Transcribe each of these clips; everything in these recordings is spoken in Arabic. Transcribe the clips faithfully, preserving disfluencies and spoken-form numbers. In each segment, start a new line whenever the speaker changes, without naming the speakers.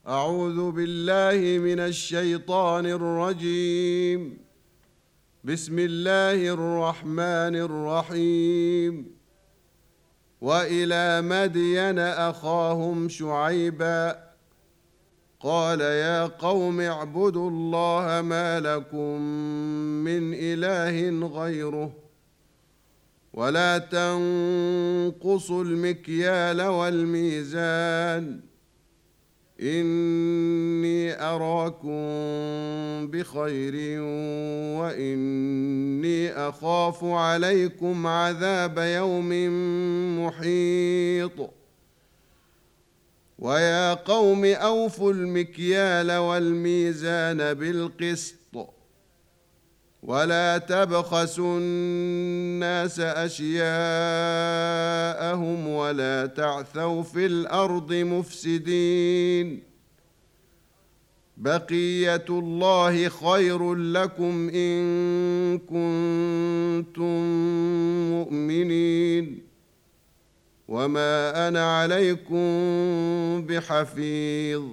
أعوذ بالله من الشيطان الرجيم. بسم الله الرحمن الرحيم. وإلى مدين أخاهم شعيبا قال يا قوم اعبدوا الله ما لكم من إله غيره ولا تنقصوا المكيال والميزان إني أراكم بخير وإني أخاف عليكم عذاب يوم محيط. ويا قوم أوفوا المكيال والميزان بالقسط ولا تبخسوا الناس أشياءهم ولا تعثوا في الأرض مفسدين. بقية الله خير لكم إن كنتم مؤمنين وما أنا عليكم بحفيظ.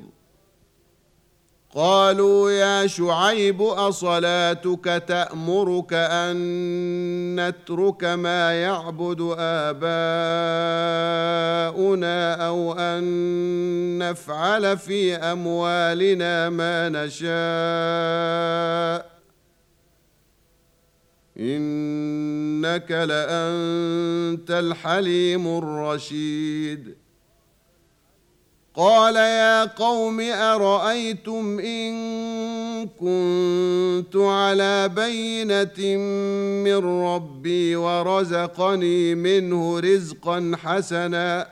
قالوا يا شعيب أصلاتك تأمرك أن نترك ما يعبد آباؤنا أو أن نفعل في أموالنا ما نشاء إنك لأنت الحليم الرشيد. قال يا قوم أرأيتم إن كنت على بينة من ربي ورزقني منه رزقا حسنا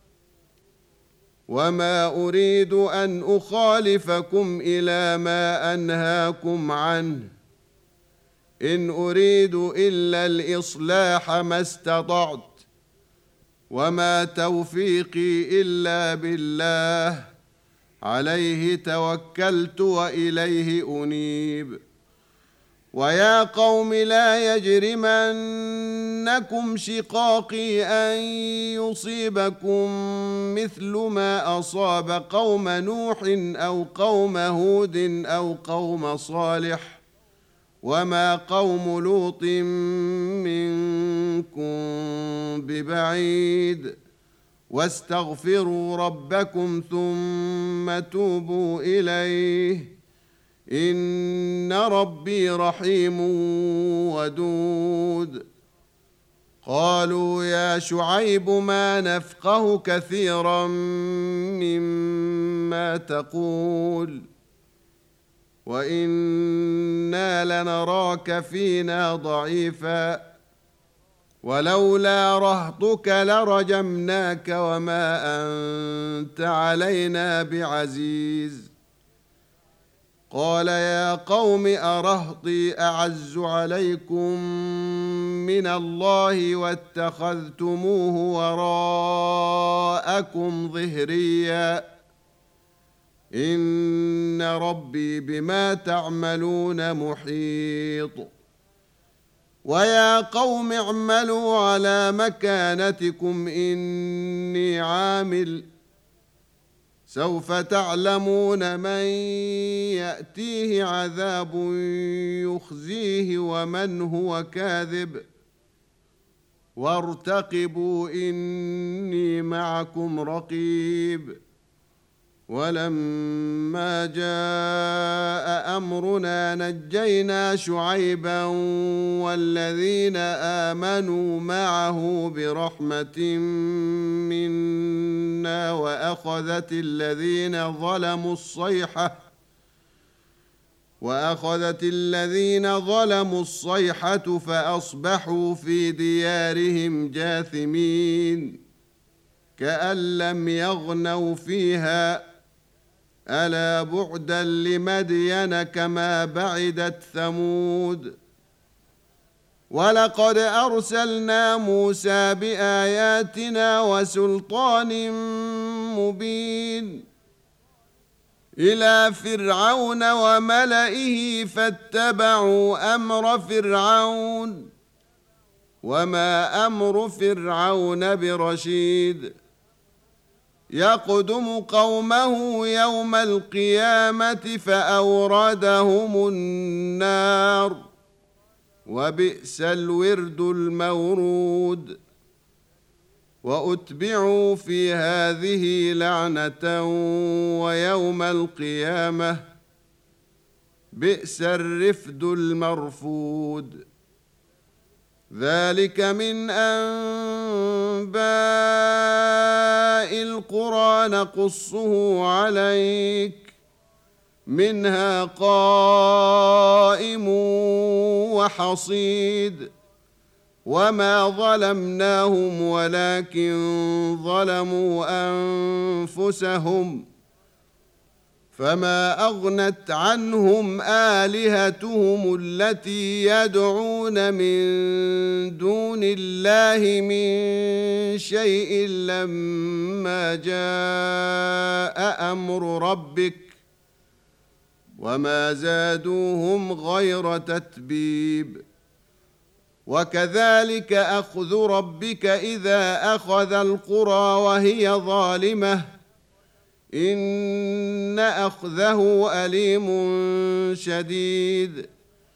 وما أريد أن أخالفكم إلى ما أنهاكم عنه إن أريد إلا الإصلاح ما استطعت وما توفيقي إلا بالله عليه توكلت وإليه أنيب. ويا قوم لا يجرمنكم شقاقي أن يصيبكم مثل ما أصاب قوم نوح أو قوم هود أو قوم صالح وما قوم لوط منكم ببعيد واستغفروا ربكم ثم توبوا إليه إن ربي رحيم ودود. قالوا يا شعيب ما نفقه كثيرا مما تقول وإنا لنراك فينا ضعيفا ولولا رهطك لرجمناك وما أنت علينا بعزيز. قال يا قوم أرهطي أعز عليكم من الله واتخذتموه وراءكم ظهريا إن ربي بما تعملون محيط. ويا قوم اعملوا على مكانتكم إني عامل سوف تعلمون من يأتيه عذاب يخزيه ومن هو كاذب وارتقبوا إني معكم رقيب. ولما جاء أمرنا نجينا شعيبا والذين آمنوا معه برحمة منا وأخذت الذين ظلموا الصيحة وأخذت الذين ظلموا الصيحة فأصبحوا في ديارهم جاثمين كأن لم يغنوا فيها ألا بعدا لمدين كما بعدت ثمود. ولقد أرسلنا موسى بآياتنا وسلطان مبين إلى فرعون وملئه فاتبعوا أمر فرعون وما أمر فرعون برشيد يقدم قومه يوم القيامة فأوردهم النار وبئس الورد المورود وأتبعوا في هذه لعنة ويوم القيامة بئس الرفد المرفود ذلك من أنباء القرى نقصه عليك منها قائم وحصيد وما ظلمناهم ولكن ظلموا أنفسهم فما أغنت عنهم آلهتهم التي يدعون من دون الله من شيء لما جاء أمر ربك وما زادوهم غير تتبيب وكذلك أخذ ربك إذا أخذ القرى وهي ظالمة إن أخذه أليم شديد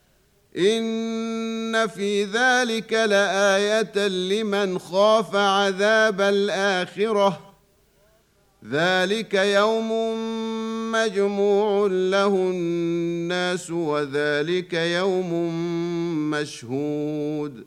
إن في ذلك لآية لمن خاف عذاب الآخرة ذلك يوم مجموع له الناس وذلك يوم مشهود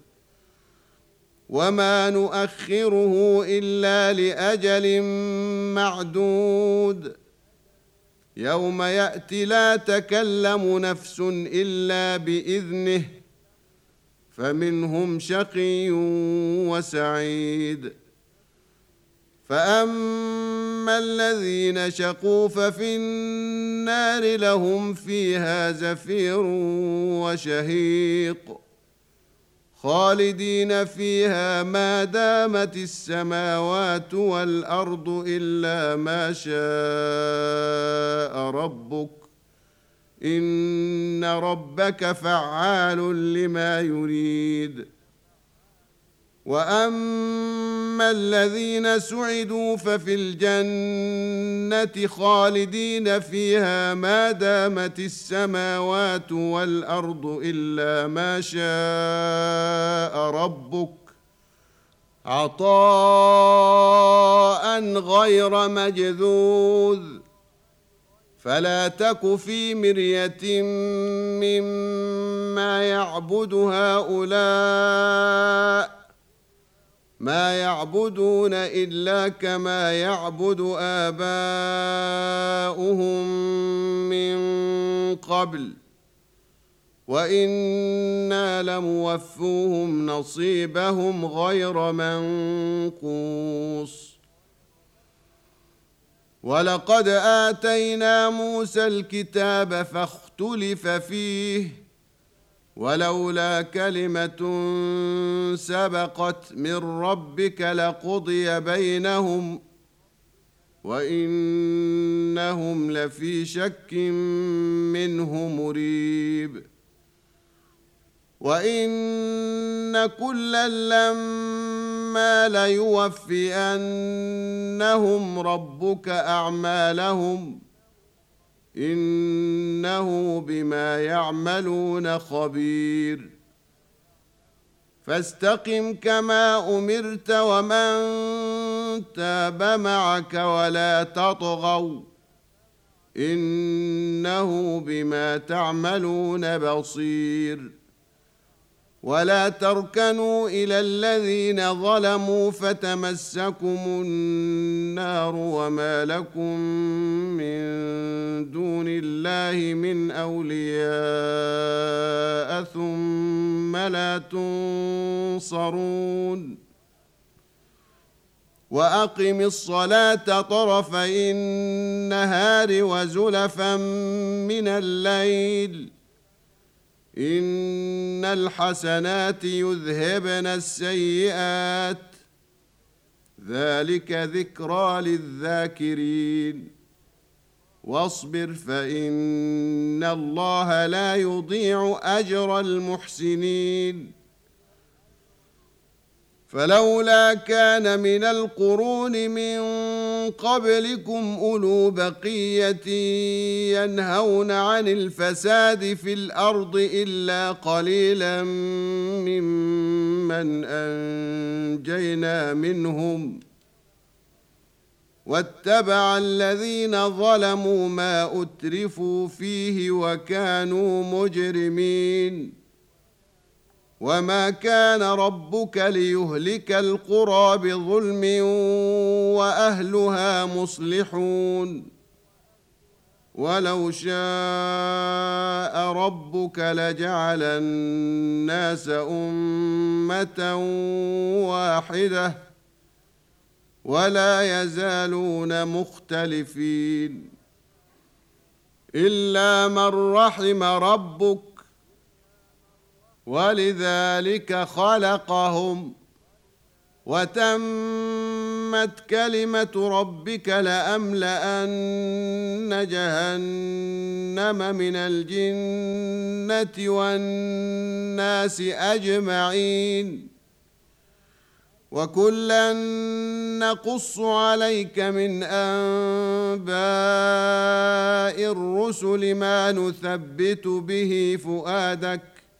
وما نؤخره إلا لأجل معدود يوم يأتي لا تكلم نفس إلا بإذنه فمنهم شقي وسعيد فأما الذين شقوا ففي النار لهم فيها زفير وشهيق خالدين فيها ما دامت السماوات والأرض إلا ما شاء ربك إن ربك فعال لما يريد وأما الذين سعدوا ففي الجنة خالدين فيها ما دامت السماوات والأرض إلا ما شاء ربك عطاء غير مجذوذ فلا تك في مرية مما يعبد هؤلاء ما يعبدون إلا كما يعبد آباؤهم من قبل وإنا لموفوهم نصيبهم غير منقوص ولقد آتينا موسى الكتاب فاختلف فيه ولولا كلمة سبقت من ربك لقضي بينهم وإنهم لفي شك منه مريب وإن كلا لما ليوفينهم ربك أعمالهم إنه بما يعملون خبير فاستقم كما أمرت ومن تاب معك ولا تطغوا إنه بما تعملون بصير ولا تركنوا إلى الذين ظلموا فتمسكم النار وما لكم من دون الله من أولياء ثم لا تنصرون وأقم الصلاة طرفي النهار وزلفا من الليل إن الحسنات يذهبن السيئات ذلك ذكرى للذاكرين واصبر فإن الله لا يضيع أجر المحسنين فلولا كان من القرون من قبلكم أولو بقية ينهون عن الفساد في الأرض إلا قليلا ممن أنجينا منهم واتبع الذين ظلموا ما أترفوا فيه وكانوا مجرمين وما كان ربك ليهلك القرى بظلم وأهلها مصلحون ولو شاء ربك لجعل الناس أمة واحدة ولا يزالون مختلفين إلا من رحم ربك ولذلك خلقهم وتمت كلمة ربك لأملأن جهنم من الجنة والناس أجمعين وكلا نقص عليك من أنباء الرسل ما نثبت به فؤادك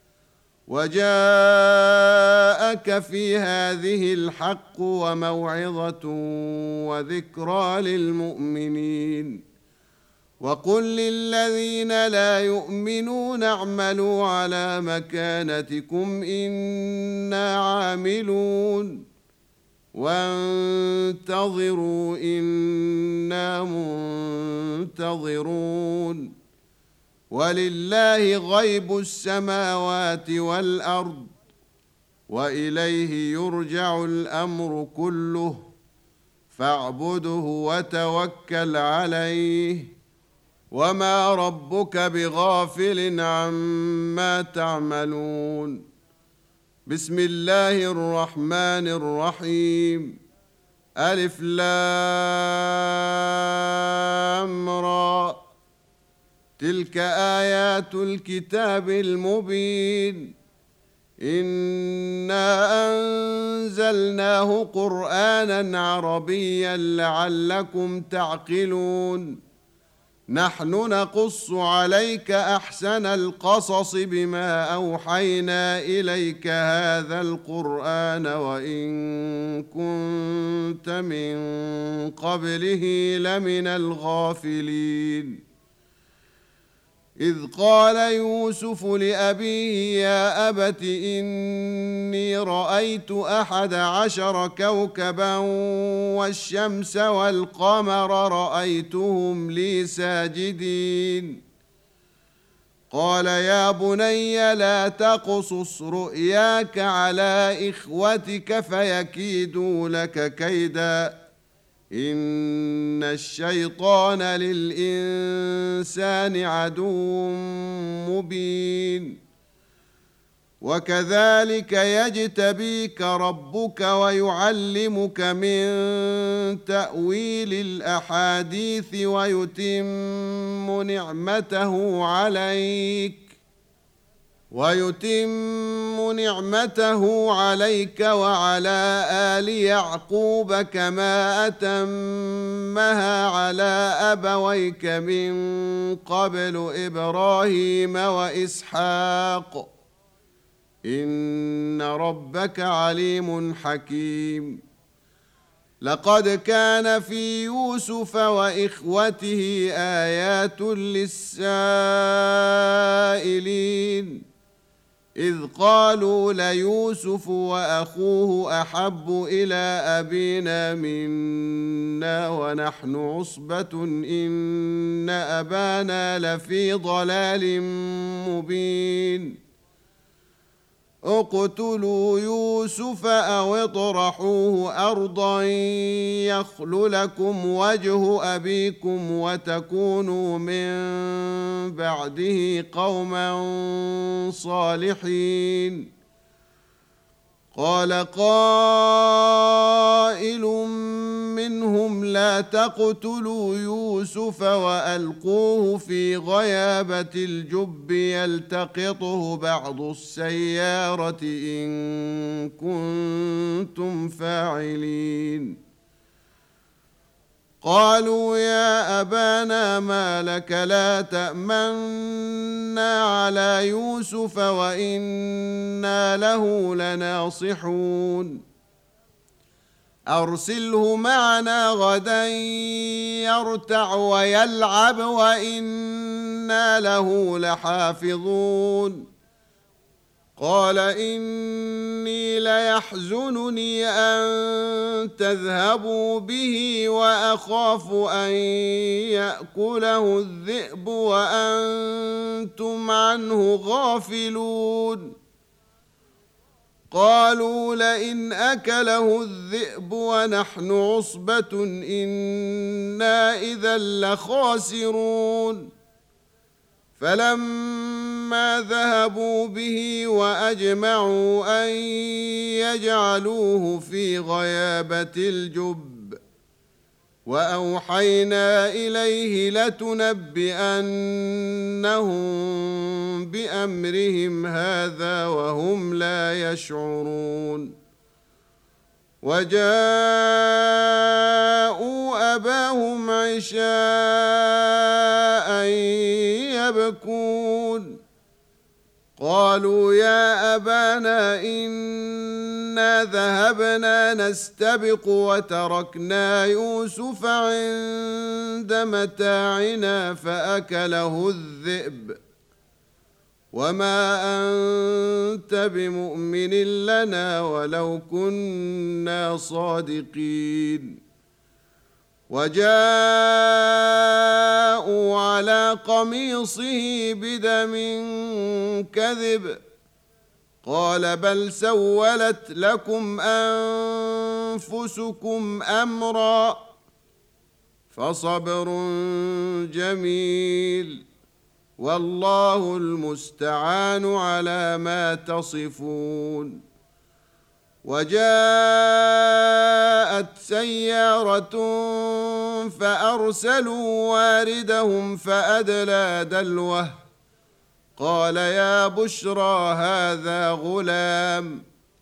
وجاءك في هذه الحق وموعظة وذكرى للمؤمنين وقل للذين لا يؤمنون اعملوا على مكانتكم إنا عاملون وانتظروا إنا منتظرون ولله غيب السماوات والأرض وإليه يرجع الأمر كله فاعبده وتوكل عليه وما ربك بغافل عما تعملون بسم الله الرحمن الرحيم ألف لام را تلك آيات الكتاب المبين إنا أنزلناه قرآنا عربيا لعلكم تعقلون نحن نقص عليك أحسن القصص بما أوحينا إليك هذا القرآن وإن كنت من قبله لمن الغافلين إذ قال يوسف لأبيه يا أبت إني رأيت أحد عشر كوكبا والشمس والقمر رأيتهم لي ساجدين قال يا بني لا تقصص رؤياك على إخوتك فيكيدوا لك كيدا إن الشيطان للإنسان عدو مبين وكذلك يجتبيك ربك ويعلمك من تأويل الأحاديث ويتم نعمته عليك ويتم نعمته عليك وعلى آل يعقوب كما أتمها على أبويك من قبل إبراهيم وإسحاق إن ربك عليم حكيم لقد كان في يوسف وإخوته آيات للسائلين إذ قالوا ليوسف وأخوه أحب إلى أبينا منا ونحن عصبة إن أبانا لفي ضلال مبين اقتلوا يوسف أو اطرحوه أرضا يخل لكم وجه أبيكم وتكونوا من بعده قوما صالحين قال قائل منهم لا تقتلوا يوسف وألقوه في غيابة الجب يلتقطه بعض السيارة إن كنتم فاعلين قالوا يا أبانا ما لك لا تأمنا على يوسف وإنا له لناصحون أرسله معنا غدا يرتع ويلعب وإنا له لحافظون قال إني ليحزنني أن تذهبوا به وأخاف أن يأكله الذئب وأنتم عنه غافلون قالوا لئن أكله الذئب ونحن عصبة إنا إذا لخاسرون فلما ذهبوا به وأجمعوا أن يجعلوه في غيابة الجب وأوحينا إليه لتنبئنهم بأمرهم هذا وهم لا يشعرون وجاءوا أباهم عشاء يبكون قالوا يا أبانا إنا ذهبنا نستبق وتركنا يوسف عند متاعنا فأكله الذئب وما أنت بمؤمن لنا ولو كنا صادقين وجاءوا على قميصه بدم كذب قال بل سولت لكم أنفسكم أمرا فصبر جميل والله المستعان على ما تصفون وجاءت سيارة فأرسلوا واردهم فأدلى دلوه قال يا بشرى هذا غلام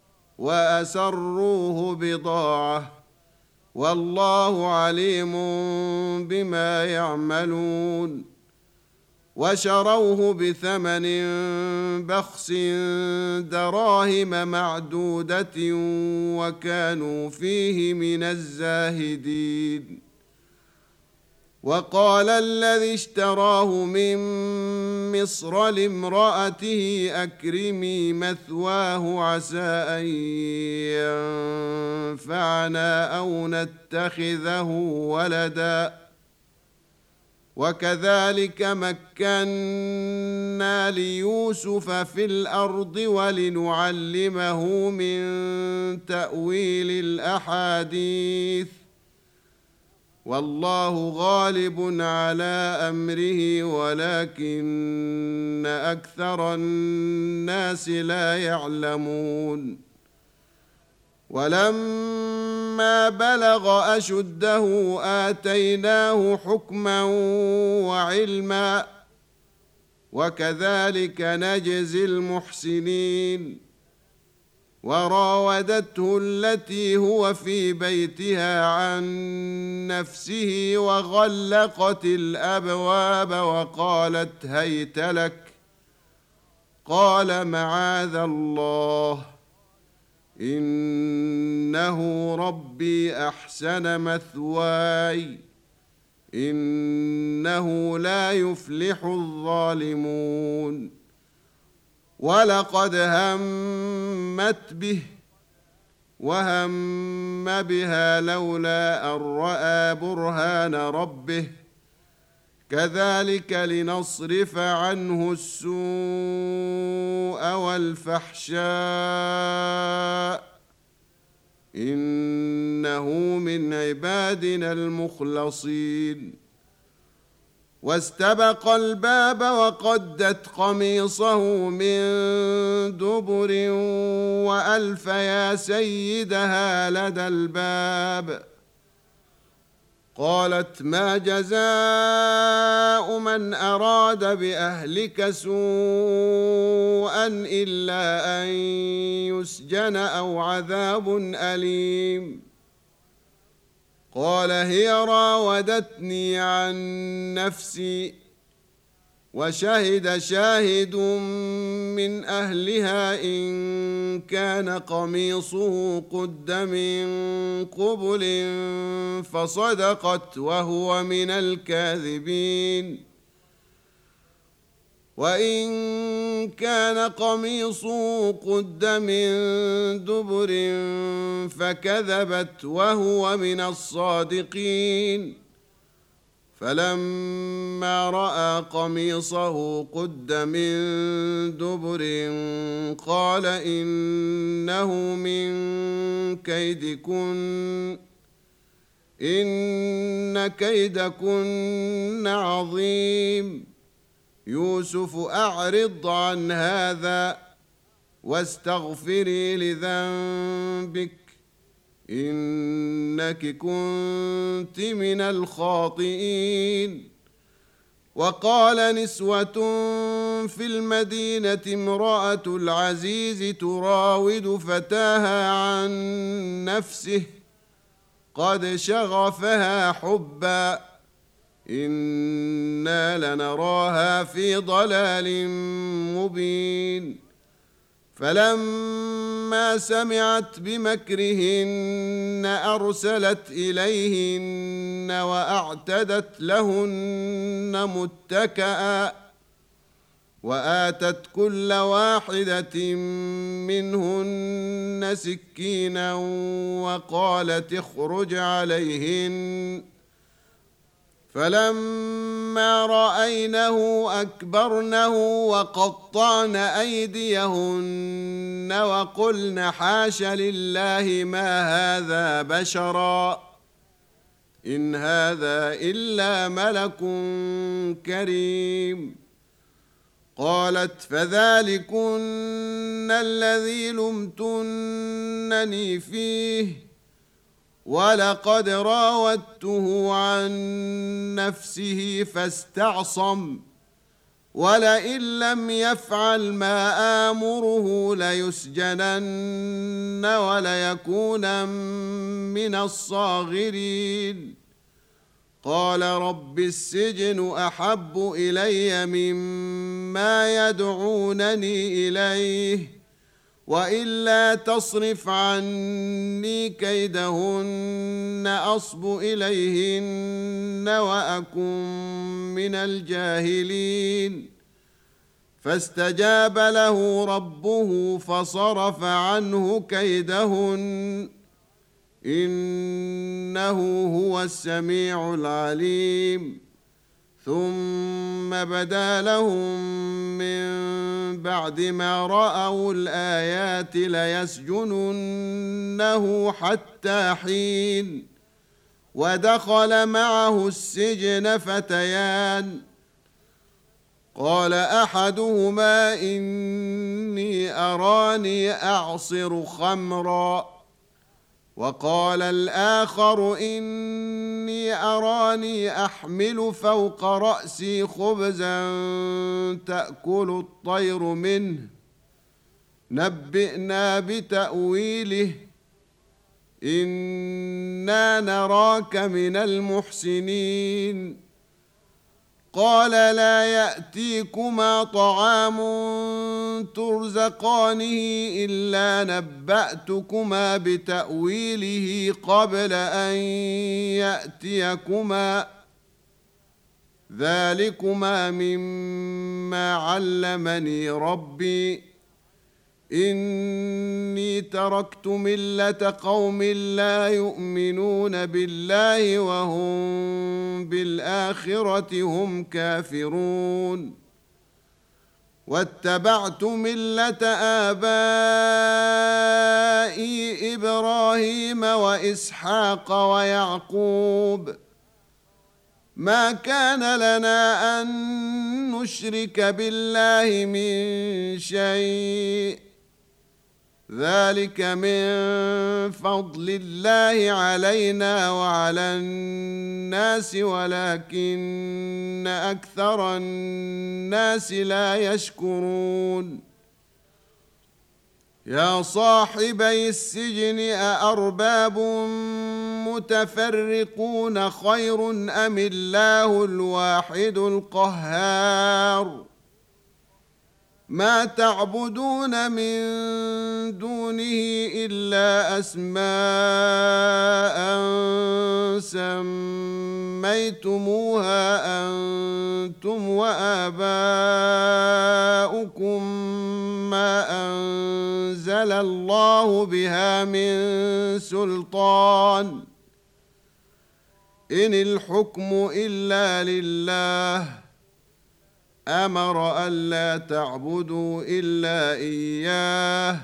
وأسروه بضاعة والله عليم بما يعملون وشروه بثمن بخس دراهم معدودة وكانوا فيه من الزاهدين وقال الذي اشتراه من مصر لامرأته أكرمي مثواه عسى أن ينفعنا أو نتخذه ولداً وكذلك مكنا ليوسف في الأرض ولنعلمه من تأويل الأحاديث والله غالب على أمره ولكن أكثر الناس لا يعلمون ولما بلغ أشده آتيناه حكما وعلما وكذلك نجزي المحسنين وراودته التي هو في بيتها عن نفسه وغلقت الأبواب وقالت هيت لك قال معاذ الله إنه ربي أحسن مثواي إنه لا يفلح الظالمون ولقد همت به وهم بها لولا أن رأى برهان ربه كذلك لنصرف عنه السوء والفحشاء إنه من عبادنا المخلصين واستبق الباب وقدت قميصه من دبر وألف يا سيدها لدى الباب قالت ما جزاء من أراد بأهلك سوءا إلا أن يسجن أو عذاب أليم قال هي راودتني عن نفسي وشهد شاهد من أهلها إن كان قميصه قد من قبل فصدقت وهو من الكاذبين وإن كان قميصه قد من دبر فكذبت وهو من الصادقين فلما رأى قميصه قد من دبر قال إنه من كيدكن إن كيدكن عظيم يوسف أعرض عن هذا واستغفري لذنبك إنك كنت من الخاطئين وقال نسوة في المدينة امرأة العزيز تراود فتاها عن نفسه قد شغفها حبا إنا لنراها في ضلال مبين فلما سمعت بمكرهن أرسلت إليهن وأعتدت لهن متكئا وآتت كل واحدة منهن سكينا وقالت اخرج عليهن فلما رأينه أكبرنه وقطعن أيديهن وقلن حاش لله ما هذا بشرا إن هذا إلا ملك كريم قالت فذلكن الذي لمتنني فيه ولقد راودته عن نفسه فاستعصم ولئن لم يفعل ما آمره ليسجنن وليكون من الصاغرين قال رب السجن أحب إلي مما يدعونني إليه وإلا تصرف عني كيدهن أصب إليهن وأكن من الجاهلين فاستجاب له ربه فصرف عنه كيدهن إنه هو السميع العليم ثم بدا لهم من بعد ما رأوا الآيات ليسجننه حتى حين ودخل معه السجن فتيان قال أحدهما إني أراني أعصر خمرا وقال الآخر إني أراني أحمل فوق رأسي خبزا تأكل الطير منه نبئنا بتأويله إنا نراك من المحسنين قال لا يأتيكما طعام ترزقانه إلا نبأتكما بتأويله قبل أن يأتيكما ذلكما مما علمني ربي إني تركت ملة قوم لا يؤمنون بالله وهم بالآخرة هم كافرون واتبعت ملة آبائي إبراهيم وإسحاق ويعقوب ما كان لنا أن نشرك بالله من شيء ذلك من فضل الله علينا وعلى الناس ولكن أكثر الناس لا يشكرون يا صاحبي السجن أأرباب المتفرقون خير أم الله الواحد القهار ما تعبدون من دونه إلا أسماء سميتموها أنتم وآباؤكم ما أنزل الله بها من سلطان إن الحكم إلا لله أمر ألا تعبدوا إلا إياه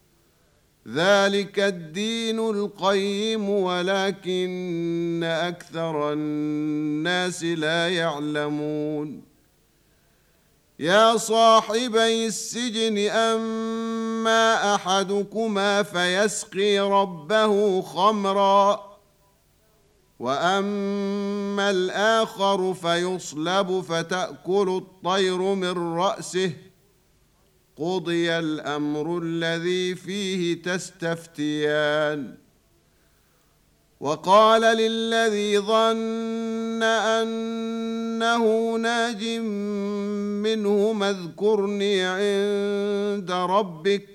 ذلك الدين القيم ولكن أكثر الناس لا يعلمون يا صاحبي السجن أما أحدكما فيسقي ربه خمرا وأما الآخر فيصلب فتأكل الطير من رأسه قضي الأمر الذي فيه تستفتيان وقال للذي ظن أنه ناج منهما اذكرني عند ربك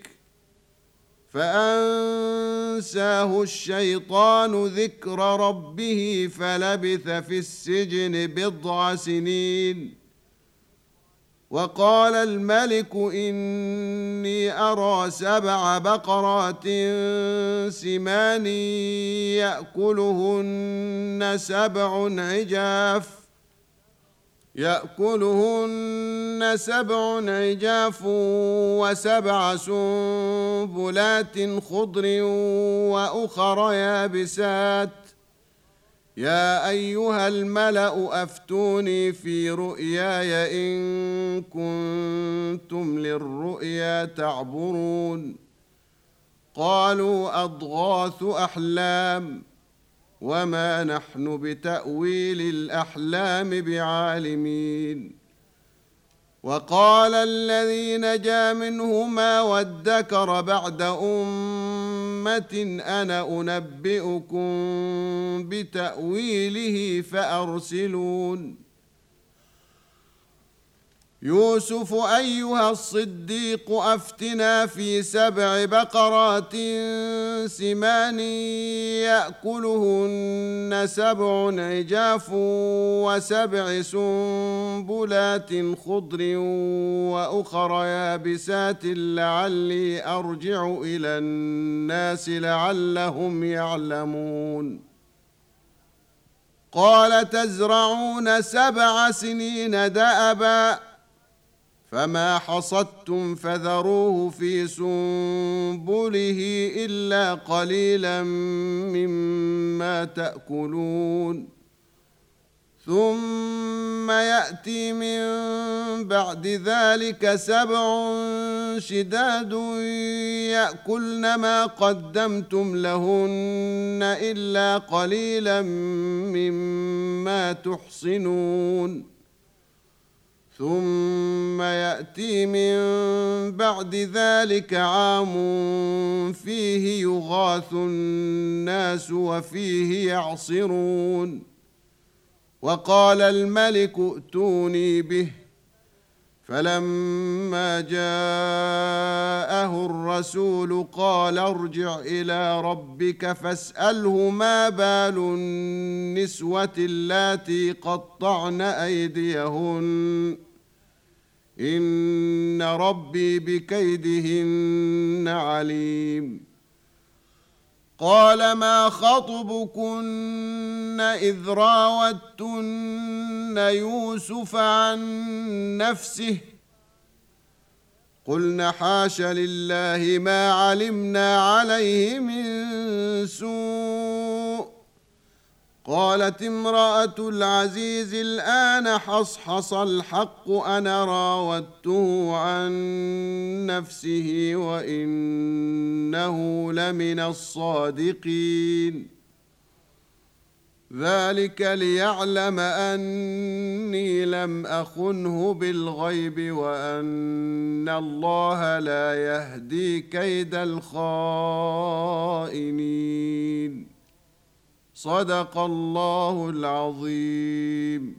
فأنساه الشيطان ذكر ربه فلبث في السجن بضع سنين وقال الملك إني أرى سبع بقرات سمان يأكلهن سبع عجاف يأكلهن سبع عجاف وسبع سنبلات خضر وأخر يابسات يا أيها الملأ أفتوني في رؤياي إن كنتم للرؤيا تعبرون قالوا أضغاث أحلام وما نحن بتأويل الأحلام بعالمين وقال الذي نجا منهما وادكر بعد أمة أنا أنبئكم بتأويله فأرسلون يوسف أيها الصديق أفتنا في سبع بقرات سمان يأكلهن سبع عجاف وسبع سنبلات خضر وأخر يابسات لعلي أرجع إلى الناس لعلهم يعلمون قال تزرعون سبع سنين دأبا فما حصدتم فذروه في سنبله إلا قليلا مما تأكلون ثم يأتي من بعد ذلك سبع شداد يأكلن ما قدمتم لهن إلا قليلا مما تحصنون ثم يأتي من بعد ذلك عام فيه يغاث الناس وفيه يعصرون وقال الملك ائتوني به فلما جاءه الرسول قال ارجع إلى ربك فاسأله ما بال النسوة اللاتي قطعن أيديهن إن ربي بكيدهن عليم قال ما خطبكن إذ راوتن يوسف عن نفسه قلنا حاش لله ما علمنا عليه من سوء قالت امرأة العزيز الآن حصحص الحق أنا راودته عن نفسه وإنه لمن الصادقين ذلك ليعلم أني لم أخنه بالغيب وأن الله لا يهدي كيد الخائنين صدق الله العظيم.